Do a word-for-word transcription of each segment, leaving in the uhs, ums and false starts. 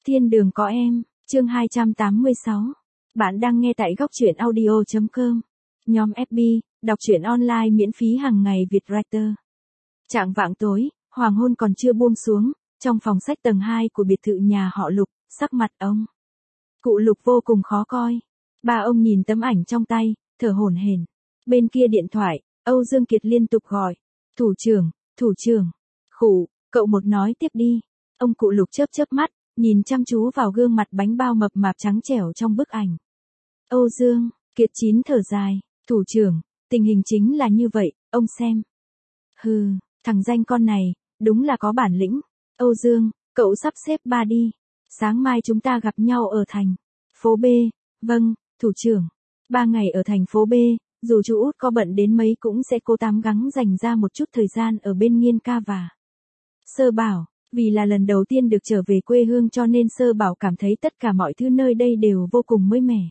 Thiên đường có em, chương hai trăm tám mươi sáu. Bạn đang nghe tại góc truyện audio chấm com. Nhóm ép bê, đọc truyện online miễn phí hàng ngày Vietwriter. Trạng vạng tối, hoàng hôn còn chưa buông xuống, trong phòng sách tầng hai của biệt thự nhà họ Lục, sắc mặt ông cụ Lục vô cùng khó coi. Ba ông nhìn tấm ảnh trong tay, thở hổn hển. Bên kia điện thoại, Âu Dương Kiệt liên tục gọi. Thủ trưởng, thủ trưởng. Khủ, cậu một nói tiếp đi. Ông cụ Lục chớp chớp mắt, nhìn chăm chú vào gương mặt bánh bao mập mạp trắng trẻo trong bức ảnh. Âu Dương Kiệt chín thở dài. Thủ trưởng, tình hình chính là như vậy, ông xem. Hừ, thằng danh con này, đúng là có bản lĩnh. Âu Dương, cậu sắp xếp ba đi. Sáng mai chúng ta gặp nhau ở thành phố B. Vâng, thủ trưởng. Ba ngày ở thành phố B, dù chú út có bận đến mấy cũng sẽ cố tám gắng dành ra một chút thời gian ở bên Nghiên ca và Sơ Bảo. Vì là lần đầu tiên được trở về quê hương cho nên Sơ Bảo cảm thấy tất cả mọi thứ nơi đây đều vô cùng mới mẻ.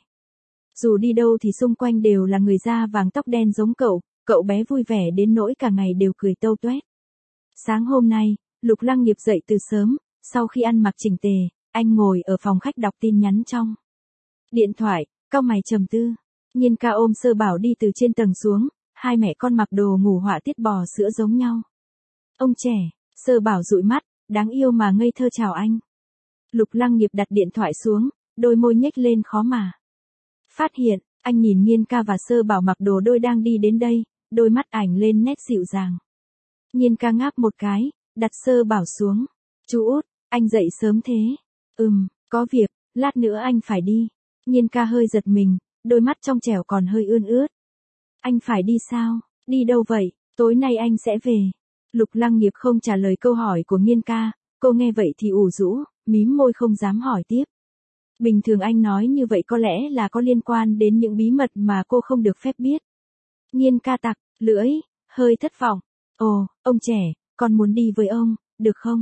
Dù đi đâu thì xung quanh đều là người da vàng tóc đen giống cậu, cậu bé vui vẻ đến nỗi cả ngày đều cười tâu toét. Sáng hôm nay, Lục Lăng Nghiệp dậy từ sớm, sau khi ăn mặc chỉnh tề, anh ngồi ở phòng khách đọc tin nhắn trong điện thoại, cau mày trầm tư. Nhiên ca ôm Sơ Bảo đi từ trên tầng xuống, hai mẹ con mặc đồ ngủ họa tiết bò sữa giống nhau. Ông trẻ, Sơ Bảo dụi mắt, đáng yêu mà ngây thơ chào anh. Lục Lăng Nghiệp đặt điện thoại xuống, đôi môi nhếch lên khó mà phát hiện. Anh nhìn Nhiên ca và Sơ Bảo mặc đồ đôi đang đi đến đây, đôi mắt ảnh lên nét dịu dàng. Nhiên ca ngáp một cái, đặt Sơ Bảo xuống. Chú út, anh dậy sớm thế. Ừm, có việc, lát nữa anh phải đi. Nhiên ca hơi giật mình, đôi mắt trong trẻo còn hơi ươn ướt. Anh phải đi sao? Đi đâu vậy? Tối nay anh sẽ về. Lục Lăng Nghiệp không trả lời câu hỏi của Nhiên ca, cô nghe vậy thì ủ rũ, mím môi không dám hỏi tiếp. Bình thường anh nói như vậy có lẽ là có liên quan đến những bí mật mà cô không được phép biết. Nhiên ca tặc lưỡi, hơi thất vọng. Ồ, ông trẻ, con muốn đi với ông, được không?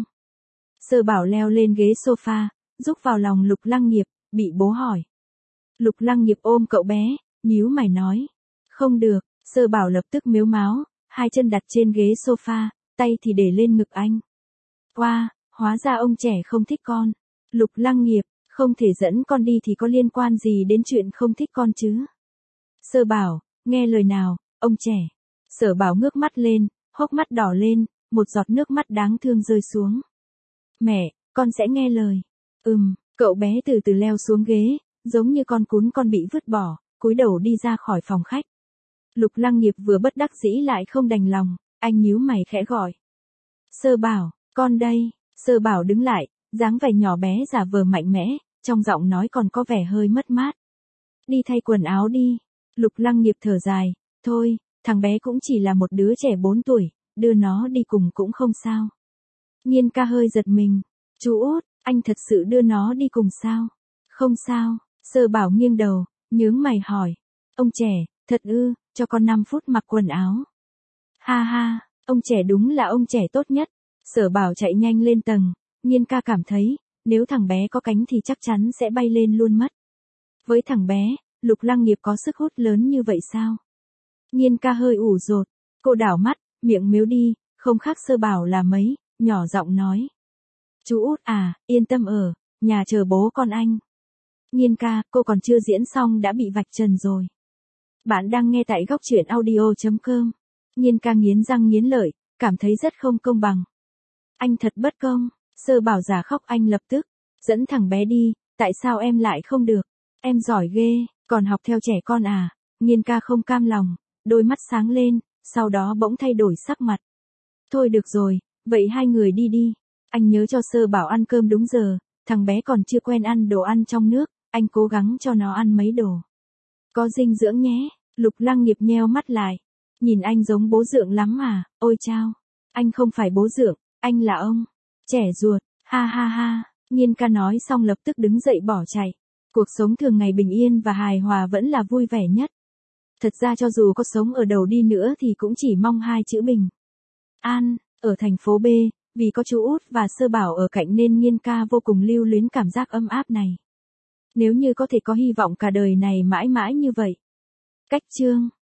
Sơ Bảo leo lên ghế sofa, rúc vào lòng Lục Lăng Nghiệp, bị bố hỏi. Lục Lăng Nghiệp ôm cậu bé, nhíu mày nói. Không được. Sơ Bảo lập tức mếu máo, hai chân đặt trên ghế sofa, tay thì để lên ngực anh. Wow, hóa ra ông trẻ không thích con. Lục Lăng Nghiệp, không thể dẫn con đi thì có liên quan gì đến chuyện không thích con chứ? Sơ Bảo, nghe lời nào, ông trẻ. Sở Bảo ngước mắt lên, hốc mắt đỏ lên, một giọt nước mắt đáng thương rơi xuống. Mẹ, con sẽ nghe lời. Ừm, cậu bé từ từ leo xuống ghế, giống như con cún con bị vứt bỏ, cúi đầu đi ra khỏi phòng khách. Lục Lăng Nghiệp vừa bất đắc dĩ lại không đành lòng, anh nhíu mày khẽ gọi. Sơ Bảo, con đây. Sơ Bảo đứng lại, dáng vẻ nhỏ bé giả vờ mạnh mẽ, trong giọng nói còn có vẻ hơi mất mát. Đi thay quần áo đi. Lục Lăng Nghiệp thở dài, thôi, thằng bé cũng chỉ là một đứa trẻ bốn tuổi, đưa nó đi cùng cũng không sao. Nhiên ca hơi giật mình. Chú út, anh thật sự đưa nó đi cùng sao? Không sao. Sơ Bảo nghiêng đầu, nhướng mày hỏi. Ông trẻ, thật ư, cho con năm phút mặc quần áo. Ha ha, ông trẻ đúng là ông trẻ tốt nhất. Sở Bảo chạy nhanh lên tầng, Nhiên ca cảm thấy, nếu thằng bé có cánh thì chắc chắn sẽ bay lên luôn mất. Với thằng bé, Lục Lăng Nghiệp có sức hút lớn như vậy sao? Nhiên ca hơi ủ rột, cô đảo mắt, miệng mếu đi, không khác Sơ Bảo là mấy, nhỏ giọng nói. Chú út à, yên tâm ở, nhà chờ bố con anh. Nhiên ca, cô còn chưa diễn xong đã bị vạch trần rồi. Bạn đang nghe tại góc truyện audio chấm com. Nhiên ca nghiến răng nghiến lợi, cảm thấy rất không công bằng. Anh thật bất công. Sơ Bảo giả khóc anh lập tức. Dẫn thằng bé đi, tại sao em lại không được? Em giỏi ghê, còn học theo trẻ con à? Nhiên ca không cam lòng, đôi mắt sáng lên, sau đó bỗng thay đổi sắc mặt. Thôi được rồi, vậy hai người đi đi. Anh nhớ cho Sơ Bảo ăn cơm đúng giờ, thằng bé còn chưa quen ăn đồ ăn trong nước, anh cố gắng cho nó ăn mấy đồ có dinh dưỡng nhé. Lục Lăng Nghiệp nheo mắt lại. Nhìn anh giống bố dượng lắm à, ôi chao. Anh không phải bố dượng, anh là ông trẻ ruột, ha ha ha. Nhiên ca nói xong lập tức đứng dậy bỏ chạy. Cuộc sống thường ngày bình yên và hài hòa vẫn là vui vẻ nhất. Thật ra cho dù có sống ở đầu đi nữa thì cũng chỉ mong hai chữ bình an. Ở thành phố B, vì có chú út và Sơ Bảo ở cạnh nên Nhiên ca vô cùng lưu luyến cảm giác ấm áp này. Nếu như có thể có hy vọng cả đời này mãi mãi như vậy. Cách chương